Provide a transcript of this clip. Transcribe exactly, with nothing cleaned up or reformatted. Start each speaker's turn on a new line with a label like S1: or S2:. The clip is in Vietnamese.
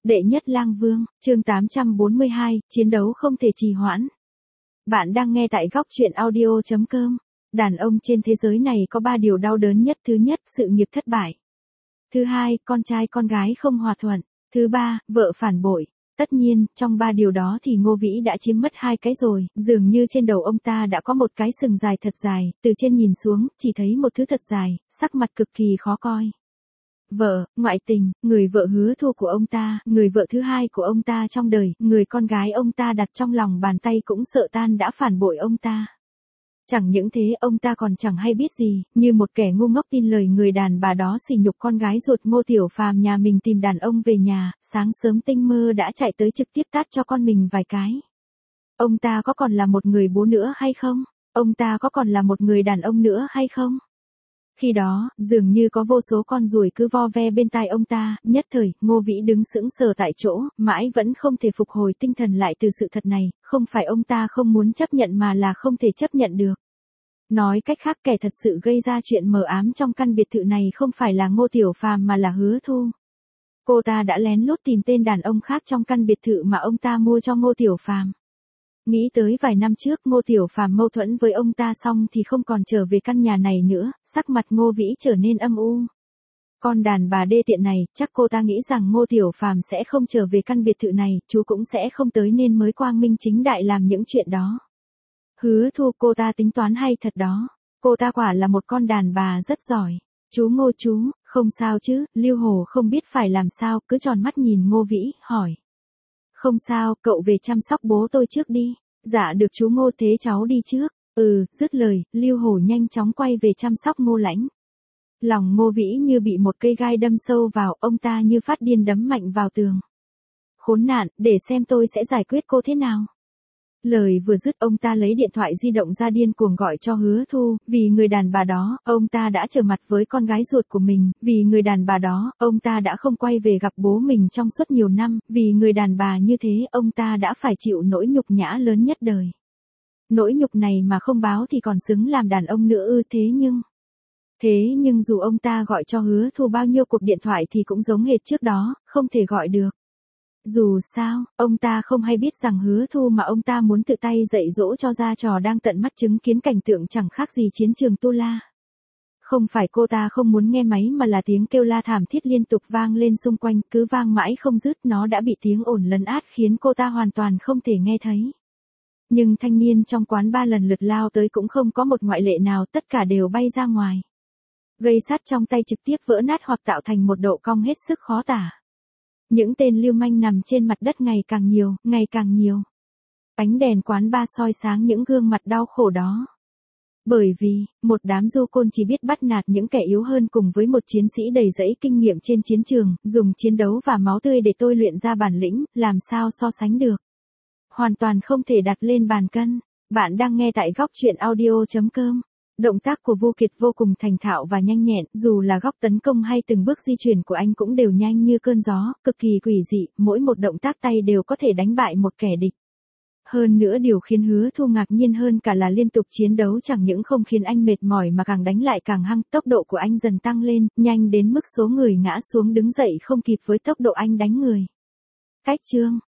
S1: Đệ nhất lang vương, chương tám trăm bốn mươi hai, chiến đấu không thể trì hoãn. Bạn đang nghe tại góc truyện audio chấm com. Đàn ông trên thế giới này có ba điều đau đớn nhất. Thứ nhất, sự nghiệp thất bại. Thứ hai, con trai con gái không hòa thuận. Thứ ba, vợ phản bội. Tất nhiên, trong ba điều đó thì Ngô Vĩ đã chiếm mất hai cái rồi, dường như trên đầu ông ta đã có một cái sừng dài thật dài, từ trên nhìn xuống, chỉ thấy một thứ thật dài, sắc mặt cực kỳ khó coi. Vợ, ngoại tình, người vợ hứa thu của ông ta, người vợ thứ hai của ông ta trong đời, người con gái ông ta đặt trong lòng bàn tay cũng sợ tan đã phản bội ông ta. Chẳng những thế ông ta còn chẳng hay biết gì, như một kẻ ngu ngốc tin lời người đàn bà đó sỉ nhục con gái ruột Ngô Tiểu Phàm nhà mình tìm đàn ông về nhà, sáng sớm tinh mơ đã chạy tới trực tiếp tát cho con mình vài cái. Ông ta có còn là một người bố nữa hay không? Ông ta có còn là một người đàn ông nữa hay không? Khi đó, dường như có vô số con ruồi cứ vo ve bên tai ông ta, nhất thời, Ngô Vĩ đứng sững sờ tại chỗ, mãi vẫn không thể phục hồi tinh thần lại từ sự thật này, không phải ông ta không muốn chấp nhận mà là không thể chấp nhận được. Nói cách khác, kẻ thật sự gây ra chuyện mờ ám trong căn biệt thự này không phải là Ngô Tiểu Phàm mà là Hứa Thu. Cô ta đã lén lút tìm tên đàn ông khác trong căn biệt thự mà ông ta mua cho Ngô Tiểu Phàm. Nghĩ tới vài năm trước Ngô Tiểu Phàm mâu thuẫn với ông ta xong thì không còn trở về căn nhà này nữa, sắc mặt Ngô Vĩ trở nên âm u. Con đàn bà đê tiện này, chắc cô ta nghĩ rằng Ngô Tiểu Phàm sẽ không trở về căn biệt thự này, chú cũng sẽ không tới nên mới quang minh chính đại làm những chuyện đó. Hứa Thu, cô ta tính toán hay thật đó. Cô ta quả là một con đàn bà rất giỏi. Chú Ngô chú, không sao chứ? Lưu Hồ không biết phải làm sao, cứ tròn mắt nhìn Ngô Vĩ, hỏi. Không sao, cậu về chăm sóc bố tôi trước đi. Dạ được chú Ngô, thế cháu đi trước. Ừ, dứt lời, Lưu Hổ nhanh chóng quay về chăm sóc Ngô Lãnh. Lòng Ngô Vĩ như bị một cây gai đâm sâu vào, ông ta như phát điên đấm mạnh vào tường. Khốn nạn, để xem tôi sẽ giải quyết cô thế nào. Lời vừa dứt ông ta lấy điện thoại di động ra điên cuồng gọi cho Hứa Thu, vì người đàn bà đó, ông ta đã trở mặt với con gái ruột của mình, vì người đàn bà đó, ông ta đã không quay về gặp bố mình trong suốt nhiều năm, vì người đàn bà như thế, ông ta đã phải chịu nỗi nhục nhã lớn nhất đời. Nỗi nhục này mà không báo thì còn xứng làm đàn ông nữa ư? Thế nhưng... Thế nhưng dù ông ta gọi cho Hứa Thu bao nhiêu cuộc điện thoại thì cũng giống hệt trước đó, không thể gọi được. Dù sao, ông ta không hay biết rằng Hứa Thu mà ông ta muốn tự tay dạy dỗ cho ra trò đang tận mắt chứng kiến cảnh tượng chẳng khác gì chiến trường tu la. Không phải cô ta không muốn nghe máy mà là tiếng kêu la thảm thiết liên tục vang lên xung quanh, cứ vang mãi không dứt, nó đã bị tiếng ồn lấn át khiến cô ta hoàn toàn không thể nghe thấy. Nhưng thanh niên trong quán ba lần lượt lao tới cũng không có một ngoại lệ nào, tất cả đều bay ra ngoài. Gây sắt trong tay trực tiếp vỡ nát hoặc tạo thành một độ cong hết sức khó tả. Những tên lưu manh nằm trên mặt đất ngày càng nhiều, ngày càng nhiều. Ánh đèn quán ba soi sáng những gương mặt đau khổ đó. Bởi vì, một đám du côn chỉ biết bắt nạt những kẻ yếu hơn cùng với một chiến sĩ đầy dẫy kinh nghiệm trên chiến trường, dùng chiến đấu và máu tươi để tôi luyện ra bản lĩnh, làm sao so sánh được. Hoàn toàn không thể đặt lên bàn cân. Bạn đang nghe tại góc truyện audio chấm com. Động tác của Vu Kiệt vô cùng thành thạo và nhanh nhẹn, dù là góc tấn công hay từng bước di chuyển của anh cũng đều nhanh như cơn gió, cực kỳ quỷ dị, mỗi một động tác tay đều có thể đánh bại một kẻ địch. Hơn nữa điều khiến Hứa Thu ngạc nhiên hơn cả là liên tục chiến đấu chẳng những không khiến anh mệt mỏi mà càng đánh lại càng hăng, tốc độ của anh dần tăng lên, nhanh đến mức số người ngã xuống đứng dậy không kịp với tốc độ anh đánh người. Cách chương,